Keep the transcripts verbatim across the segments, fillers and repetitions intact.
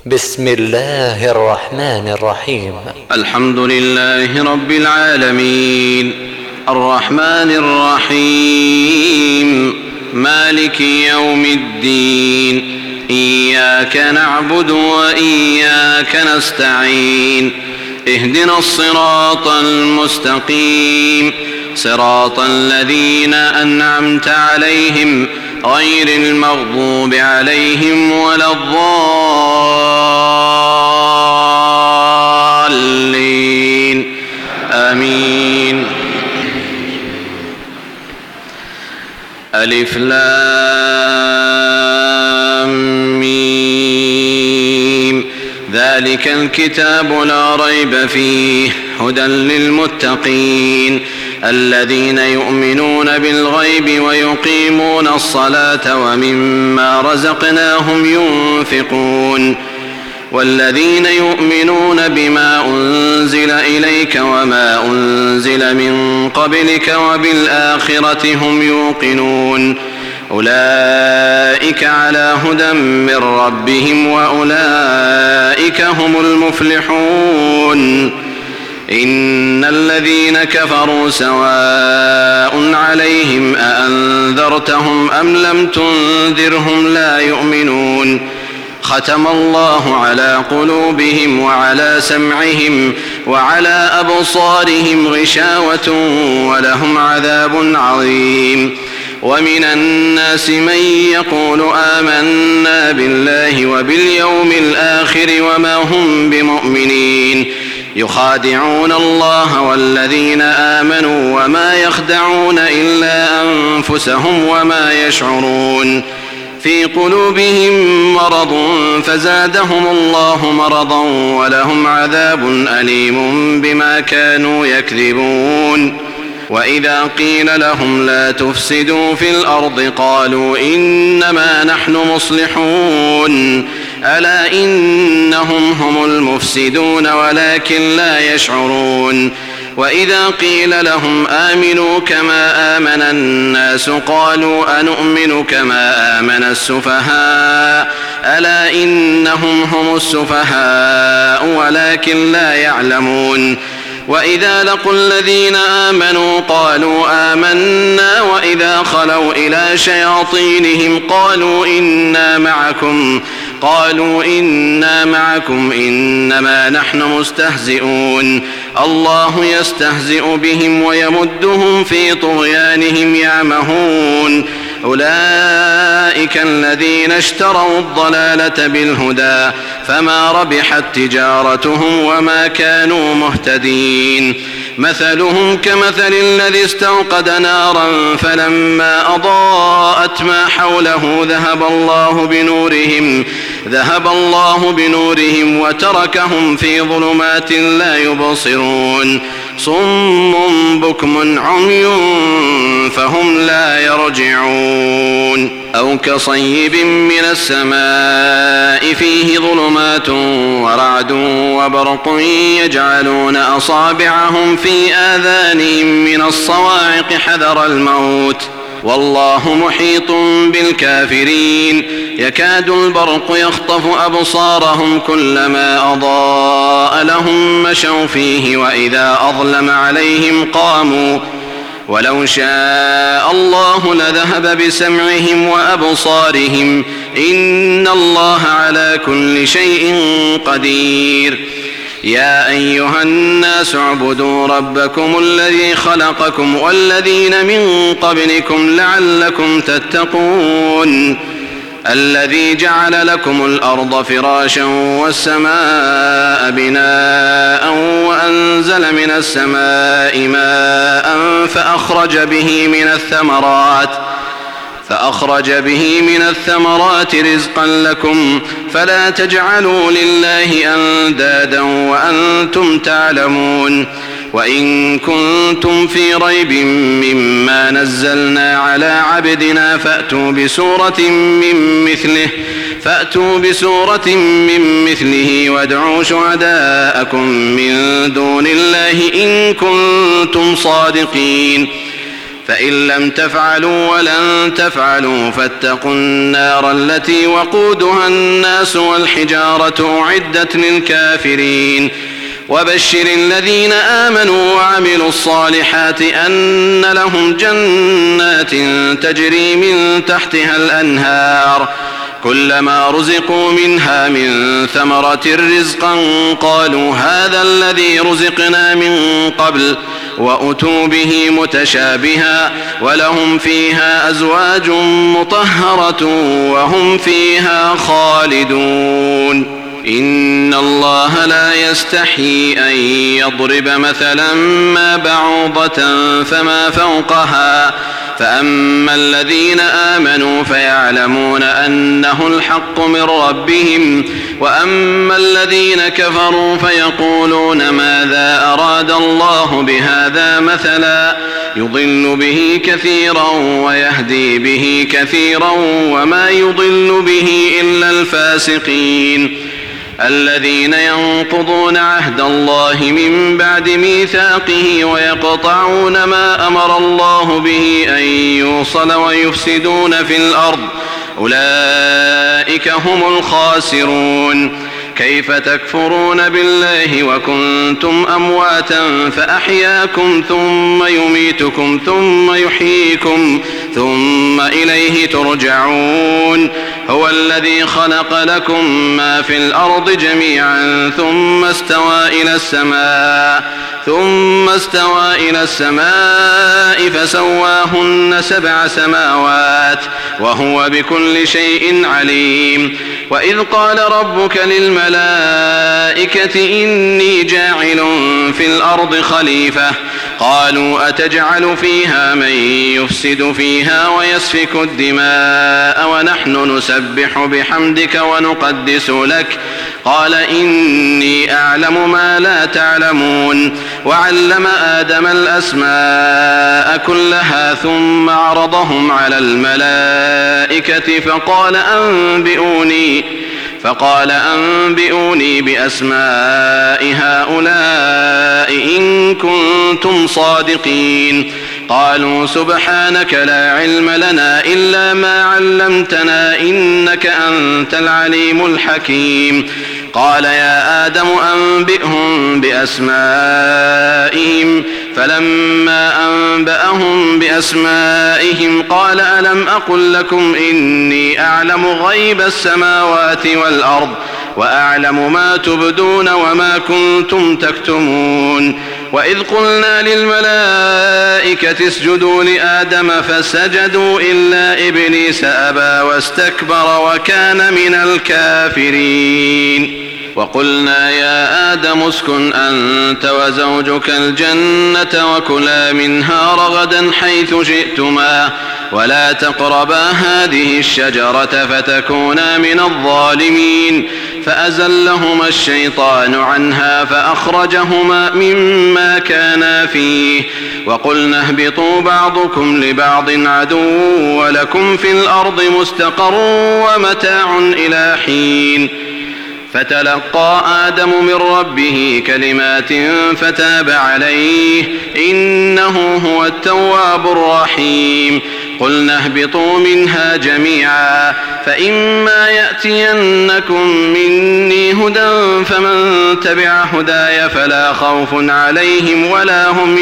بسم الله الرحمن الرحيم. الحمد لله رب العالمين الرحمن الرحيم مالك يوم الدين إياك نعبد وإياك نستعين اهدنا الصراط المستقيم صراط الذين أنعمت عليهم غير المغضوب عليهم ولا الضالين آمين. ألف لام ميم ذلك الكتاب لا ريب فيه هدى للمتقين الذين يؤمنون بالغيب ويقيمون الصلاة ومما رزقناهم ينفقون والذين يؤمنون بما أنزل إليك وما أنزل من قبلك وبالآخرة هم يوقنون أولئك على هدى من ربهم وأولئك هم المفلحون. إن الذين كفروا سواء عليهم أأنذرتهم أم لم تنذرهم لا يؤمنون ختم الله على قلوبهم وعلى سمعهم وعلى أبصارهم غشاوة ولهم عذاب عظيم. ومن الناس من يقول آمنا بالله وباليوم الآخر وما هم بمؤمنين يخادعون الله والذين آمنوا وما يخدعون إلا أنفسهم وما يشعرون في قلوبهم مرض فزادهم الله مرضا ولهم عذاب أليم بما كانوا يكذبون. وإذا قيل لهم لا تفسدوا في الأرض قالوا إنما نحن مصلحون ألا إنهم هم المفسدون ولكن لا يشعرون. وإذا قيل لهم آمنوا كما آمن الناس قالوا أنؤمن كما آمن السفهاء ألا إنهم هم السفهاء ولكن لا يعلمون. وإذا لقوا الذين آمنوا قالوا آمنا وإذا خلوا إلى شياطينهم قالوا إنا معكم قالوا إنا معكم إنما نحن مستهزئون الله يستهزئ بهم ويمدهم في طغيانهم يعمهون. أولئك الذين اشتروا الضلالة بالهدى فما ربحت تجارتهم وما كانوا مهتدين. مثلهم كمثل الذي استوقد نارا فلما أضاءت ما حوله ذهب الله بنورهم ذهب الله بنورهم وتركهم في ظلمات لا يبصرون صم بكم عمي فهم لا يرجعون. أو كصيب من السماء فيه ظلمات ورعد وبرق يجعلون أصابعهم في آذانهم من الصواعق حذر الموت والله محيط بالكافرين. يكاد البرق يخطف أبصارهم كلما أضاء لهم مشوا فيه وإذا أظلم عليهم قاموا ولو شاء الله لذهب بسمعهم وأبصارهم إن الله على كل شيء قدير. يا أيها الناس اعبدوا ربكم الذي خلقكم والذين من قبلكم لعلكم تتقون الذي جعل لكم الأرض فراشا والسماء بناء وأنزل من السماء ماء فأخرج به من الثمرات فأخرج به من الثمرات رزقا لكم فلا تجعلوا لله أندادا وأنتم تعلمون. وإن كنتم في ريب مما نزلنا على عبدنا فأتوا بسورة من مثله فأتوا بسورة من مثله وادعوا شهداءكم من دون الله إن كنتم صادقين فإن لم تفعلوا ولن تفعلوا فاتقوا النار التي وقودها الناس والحجارة أعدت للكافرين وبشر الذين آمنوا وعملوا الصالحات أن لهم جنات تجري من تحتها الأنهار كلما رزقوا منها من ثمرة رزقا قالوا هذا الذي رزقنا من قبل وأتوا به متشابها ولهم فيها أزواج مطهرة وهم فيها خالدون إن الله لا يستحيي أن يضرب مثلا ما بعوضة فما فوقها فأما الذين آمنوا فيعلمون أنه الحق من ربهم وأما الذين كفروا فيقولون ماذا أراد الله بهذا مثلا يضل به كثيرا ويهدي به كثيرا وما يضل به إلا الفاسقين الذين ينقضون عهد الله من بعد ميثاقه ويقطعون ما أمر الله به أن يوصل ويفسدون في الأرض أولئك هم الخاسرون كيف تكفرون بالله وكنتم أمواتا فأحياكم ثم يميتكم ثم يحييكم ثم إليه ترجعون هو الذي خلق لكم ما في الأرض جميعا ثم استوى إلى السماء ثم استوى إلى السماء فسواهن سبع سماوات وهو بكل شيء عليم وإذ قال ربك للملائكة إني جاعل في الأرض خليفة قالوا أتجعل فيها من يفسد فيها ويسفك الدماء ونحن نسبح بحمدك ونقدس لك قال إني أعلم ما لا تعلمون وعلم آدم الأسماء كلها ثم عرضهم على الملائكة فقال أنبئوني فقال أنبئوني بأسماء هؤلاء إن كنتم صادقين قالوا سبحانك لا علم لنا إلا ما علمتنا إنك أنت العليم الحكيم قال يا آدم أنبئهم بأسمائهم فلما أنبأهم بأسمائهم قال ألم أقل لكم إني أعلم غيب السماوات والأرض وأعلم ما تبدون وما كنتم تكتمون وإذ قلنا للملائكة اسجدوا لآدم فسجدوا إلا إبليس أبى واستكبر وكان من الكافرين وقلنا يا آدم اسكن أنت وزوجك الجنة وكلا منها رغدا حيث شئتما ولا تقربا هذه الشجرة فتكونا من الظالمين فأزلهما الشيطان عنها فأخرجهما مما كانا فيه وقلنا اهبطوا بعضكم لبعض عدو ولكم في الأرض مستقر ومتاع إلى حين فتلقى آدم من ربه كلمات فتاب عليه إنه هو التواب الرحيم قلنا اهبطوا منها جميعا فإما يأتينكم مني هدى فمن تبع هداي فلا خوف عليهم ولا هم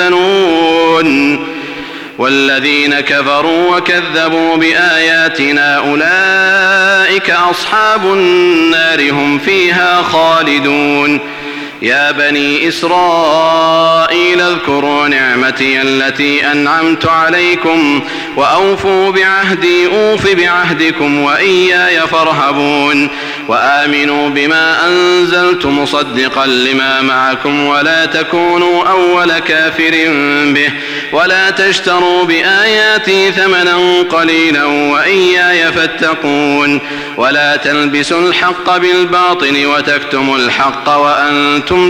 يحزنون والذين كفروا وكذبوا بآياتنا أولئك أصحاب النار هم فيها خالدون يا بني إسرائيل اذكروا نعمتي التي أنعمت عليكم وأوفوا بعهدي أوف بعهدكم وإياي فارهبون وآمنوا بما أنزلت مصدقا لما معكم ولا تكونوا أول كافر به ولا تشتروا بآياتي ثمنا قليلا وإياي فاتقون ولا تلبسوا الحق بالباطل وتكتموا الحق وأنتم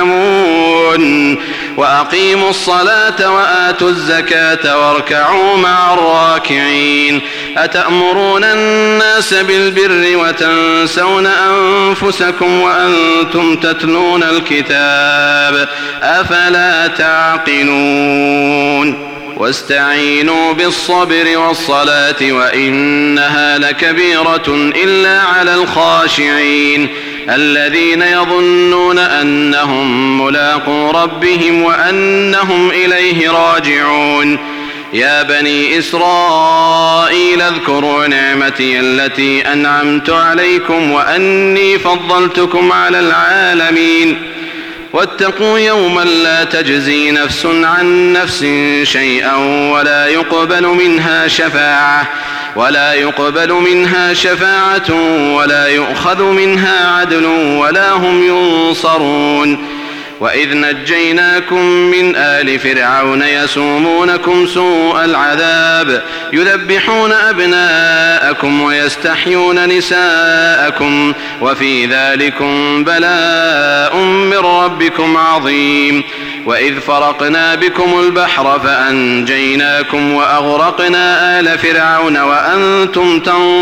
تعلمون وأقيموا الصلاة وآتوا الزكاة واركعوا مع الراكعين أتأمرون الناس بالبر وتنسون أنفسكم وأنتم تتلون الكتاب أفلا تعقلون واستعينوا بالصبر والصلاة وإنها لكبيرة إلا على الخاشعين الذين يظنون أنهم ملاقو ربهم وأنهم إليه راجعون. يا بني إسرائيل اذكروا نعمتي التي أنعمت عليكم وأني فضلتكم على العالمين. واتقوا يوما لا تجزي نفس عن نفس شيئا ولا يقبل منها شفاعة ولا يقبل منها شفاعة ولا يؤخذ منها عدل ولا هم ينصرون. وإذ نجيناكم من آل فرعون يسومونكم سوء العذاب يذبحون أبناءكم ويستحيون نساءكم وفي ذلكم بلاء من ربكم عظيم. وإذ فرقنا بكم البحر فأنجيناكم وأغرقنا آل فرعون وأنتم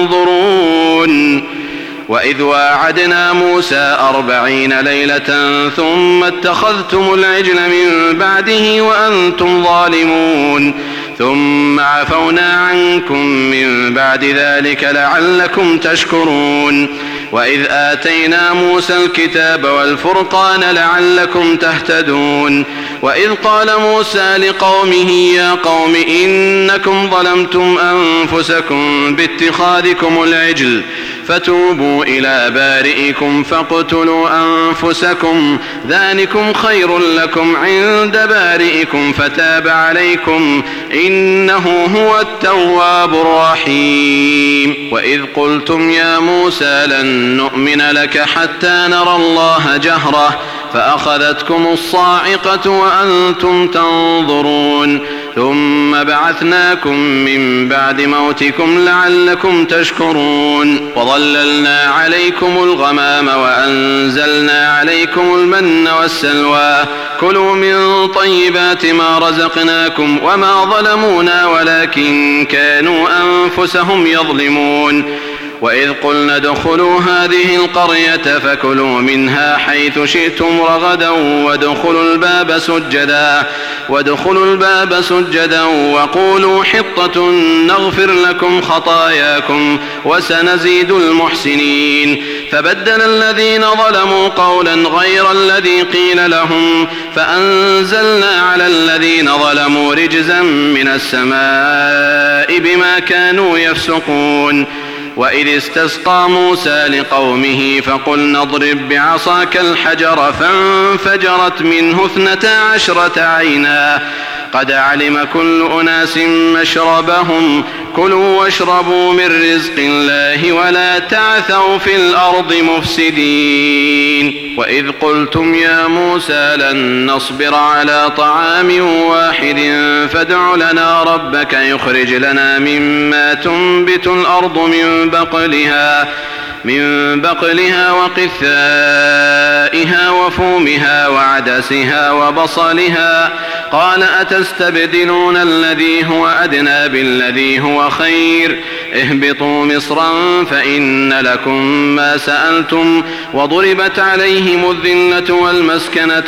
تنظرون. وإذ واعدنا موسى أربعين ليلة ثم اتخذتم العجل من بعده وأنتم ظالمون ثم عفونا عنكم من بعد ذلك لعلكم تشكرون. وإذ آتينا موسى الكتاب والفرقان لعلكم تهتدون. وإذ قال موسى لقومه يا قوم إنكم ظلمتم أنفسكم باتخاذكم العجل فتوبوا إلى بارئكم فاقتلوا أنفسكم ذلكم خير لكم عند بارئكم فتاب عليكم إنه هو التواب الرحيم. وإذ قلتم يا موسى لن نؤمن لك حتى نرى الله جهرة فأخذتكم الصاعقة وأنتم تنظرون ثم بعثناكم من بعد موتكم لعلكم تشكرون. وظللنا عليكم الغمام وأنزلنا عليكم المن والسلوى كلوا من طيبات ما رزقناكم وما ظلمونا ولكن كانوا أنفسهم يظلمون. وإذ قلنا ادخلوا هذه القرية فكلوا منها حيث شئتم رغدا وادخلوا الباب سجدا وادخلوا الباب سجدا وقولوا حطة نغفر لكم خطاياكم وسنزيد المحسنين. فبدل الذين ظلموا قولا غير الذي قيل لهم فأنزلنا على الذين ظلموا رجزا من السماء بما كانوا يفسقون. وإذ استسقى موسى لقومه فقلنا اضرب بعصاك الحجر فانفجرت منه اثنتا عشرة عينا قد علم كل أناس مشربهم كلوا واشربوا من رزق الله ولا تعثوا في الأرض مفسدين. وإذ قلتم يا موسى لن نصبر على طعام واحد فادع لنا ربك يخرج لنا مما تنبت الأرض من بقلها من بقلها وقثائها وفومها وعدسها وبصلها قال أتستبدلون الذي هو أدنى بالذي هو خير اهبطوا مصرا فإن لكم ما سألتم وضربت عليهم الذلة والمسكنة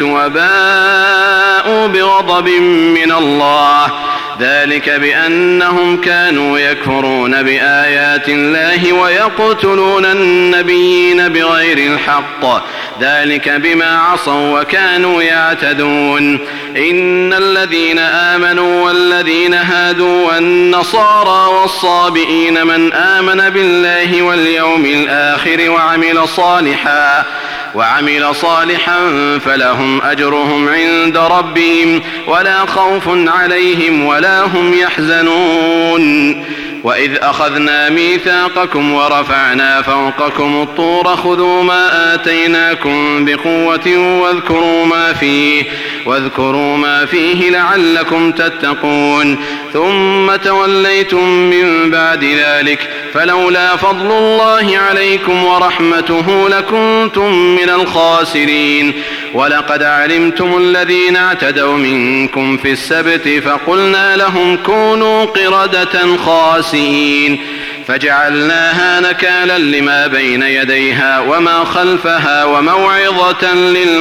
وباءوا بغضب من الله ذلك بأنهم كانوا يكفرون بآيات الله ويقتلون النبيين بغير الحق ذلك بما عصوا وكانوا يعتدون. إن الذين آمنوا والذين هادوا والنصارى والصابئين من آمن بالله واليوم الآخر وعمل صالحا وعمل صالحا فلهم أجرهم عند ربهم ولا خوف عليهم ولا هم يحزنون. وإذ أخذنا ميثاقكم ورفعنا فوقكم الطور خذوا ما آتيناكم بقوة واذكروا ما فيه واذكروا ما فيه لعلكم تتقون ثم توليتم من بعد ذلك فلولا فضل الله عليكم ورحمته لكنتم من الخاسرين. ولقد علمتم الذين اعتدوا منكم في السبت فقلنا لهم كونوا قردة خاسئين فجعلناها نكالا لما بين يديها وما خلفها وموعظة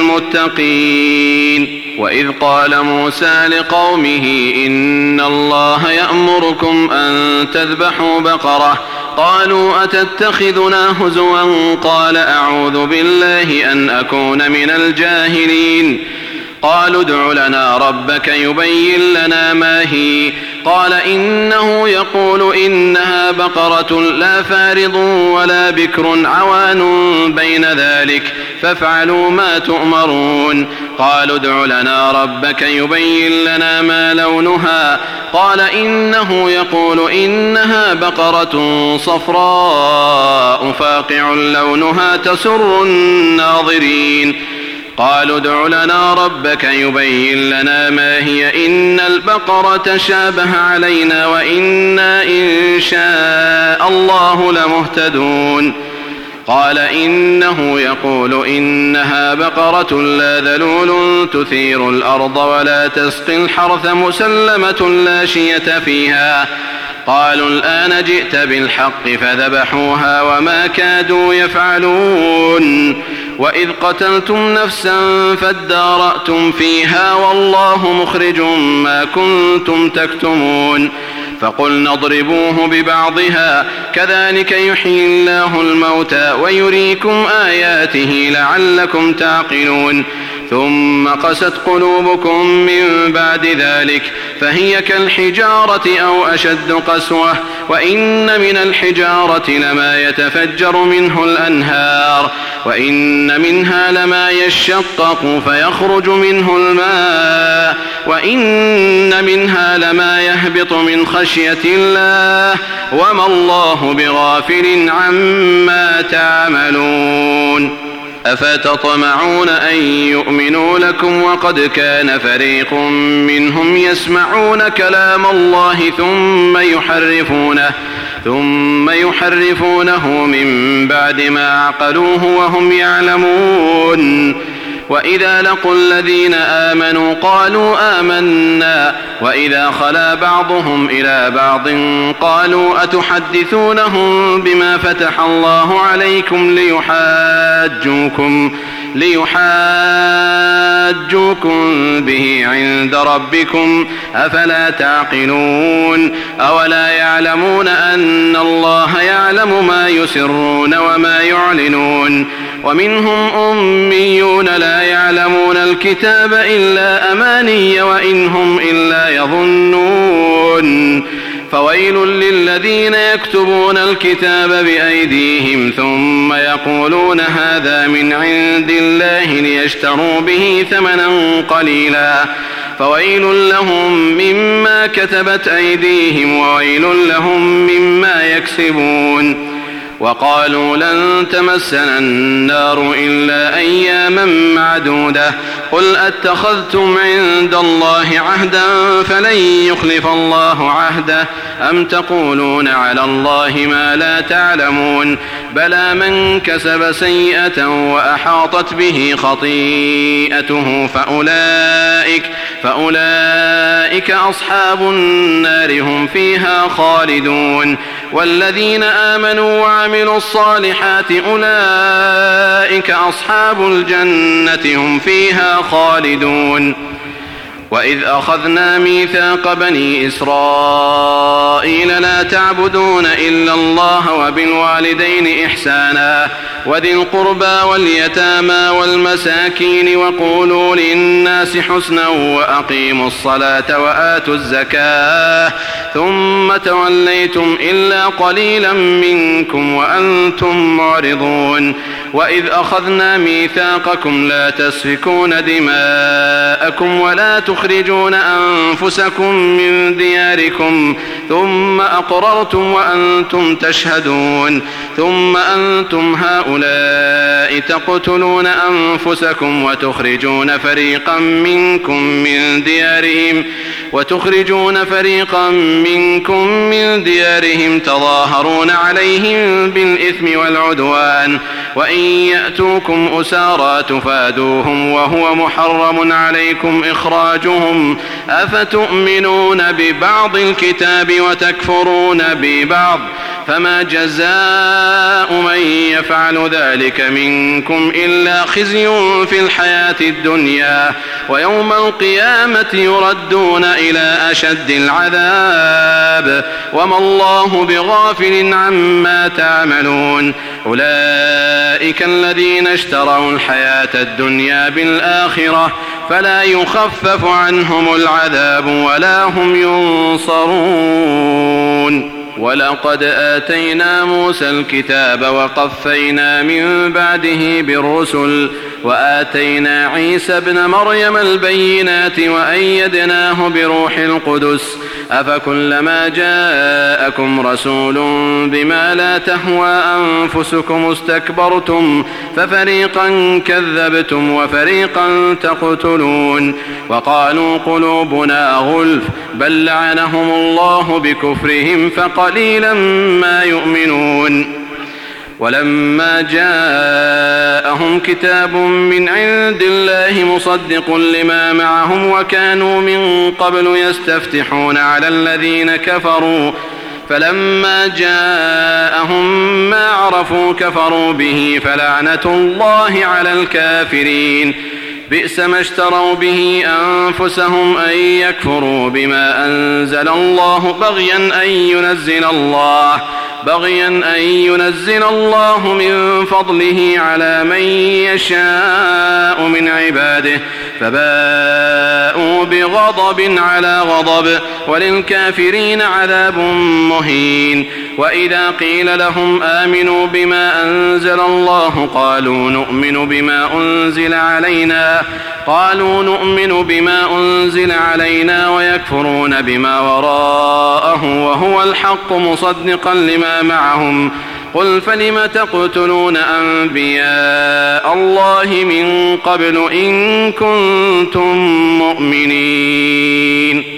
للمتقين. وإذ قال موسى لقومه إن الله يأمركم أن تذبحوا بقرة قالوا أتتخذنا هزوا قال أعوذ بالله أن أكون من الجاهلين. قالوا ادع لنا ربك يبين لنا ما هي قال إنه يقول إنها بقرة لا فارض ولا بكر عوان بين ذلك فافعلوا ما تؤمرون. قالوا ادع لنا ربك يبين لنا ما لونها قال إنه يقول إنها بقرة صفراء فاقع لونها تسر الناظرين. قالوا ادع لنا ربك يبين لنا ما هي إن البقرة شابه علينا وإنا إن شاء الله لمهتدون. قال إنه يقول إنها بقرة لا ذلول تثير الأرض ولا تسقي الحرث مسلمة لا شية فيها. قالوا الآن جئت بالحق فذبحوها وما كادوا يفعلون. وإذ قتلتم نفسا فادارأتم فيها والله مخرج ما كنتم تكتمون. فقلنا اضربوه ببعضها كذلك يحيي الله الموتى ويريكم آياته لعلكم تعقلون. ثم قست قلوبكم من بعد ذلك فهي كالحجارة أو أشد قسوة وإن من الحجارة لما يتفجر منه الأنهار وإن منها لما يشقق فيخرج منه الماء وإن منها لما يهبط من خشية الله وما الله بغافل عما تعملون. أفتطمعون أن يؤمنوا لكم وقد كان فريق منهم يسمعون كلام الله ثم يحرفونه ثم يحرفونه من بعد ما عقلوه وهم يعلمون. وإذا لقوا الذين آمنوا قالوا آمنا وإذا خلا بعضهم إلى بعض قالوا أتحدثونهم بما فتح الله عليكم ليحاجوكم ليحاجوكم به عند ربكم أفلا تعقلون. أولا يعلمون أن الله يعلم ما يسرون وما يعلنون. ومنهم أميون لا يعلمون الكتاب إلا أماني وإن هم إلا يظنون. فويل للذين يكتبون الكتاب بأيديهم ثم يقولون هذا من عند الله ليشتروا به ثمنا قليلا فويل لهم مما كتبت أيديهم وويل لهم مما يكسبون. وقالوا لن تمسنا النار إلا أياما معدودة قل أتخذتم عند الله عهدا فلن يخلف الله عهده أم تقولون على الله ما لا تعلمون. بلى من كسب سيئة وأحاطت به خطيئته فأولئك, فأولئك أصحاب النار هم فيها خالدون. والذين آمنوا وعملوا الصالحات أولئك أصحاب الجنة هم فيها خالدون. وإذ أخذنا ميثاق بني إسرائيل لا تعبدون إلا الله وبالوالدين إحسانا وذي القربى واليتامى والمساكين وقولوا للناس حسنا وأقيموا الصلاة وآتوا الزكاة ثم توليتم إلا قليلا منكم وأنتم معرضون. وإذ أخذنا ميثاقكم لا تسفكون دماءكم ولا تخرجون أنفسكم من دياركم ثم أقررتم وأنتم تشهدون ثم أنتم هؤلاء تقتلون أنفسكم وتخرجون فريقا منكم من ديارهم وتخرجون فريقا منكم من ديارهم تظاهرون عليهم بالإثم والعدوان وإن يأتوكم أسارى تفادوهم وهو محرم عليكم إخراجهم أفتؤمنون ببعض الكتاب وتكفرون ببعض فما جزاء من يفعل ذلك منكم إلا خزي في الحياة الدنيا ويوم القيامة يردون إلى أشد العذاب وما الله بغافل عما تعملون أولئك الذين اشتروا الحياة الدنيا بالآخرة فلا يخفف عنهم العذاب ولا هم ينصرون ولقد آتينا موسى الكتاب وقفينا من بعده بالرسل وآتينا عيسى ابن مريم البينات وأيدناه بروح القدس أفكلما جاءكم رسول بما لا تهوى أنفسكم استكبرتم ففريقا كذبتم وفريقا تقتلون وقالوا قلوبنا غلف بل لعنهم الله بكفرهم فقليلا ما يؤمنون ولما جاءهم كتاب من عند الله مصدق لما معهم وكانوا من قبل يستفتحون على الذين كفروا فلما جاءهم ما عرفوا كفروا به فلعنة الله على الكافرين بئس ما اشتروا به أنفسهم أن يكفروا بما أنزل الله بغيا أن ينزل الله بغيا أن ينزل الله من فضله على من يشاء من عباده فباءوا بغضب على غضب وللكافرين عذاب مهين وإذا قيل لهم آمنوا بما أنزل الله قالوا نؤمن بما أنزل علينا قالوا نؤمن بما أنزل علينا ويكفرون بما وراءه وهو الحق مصدقا لما معهم قل فلم تقتلون أنبياء الله من قبل إن كنتم مؤمنين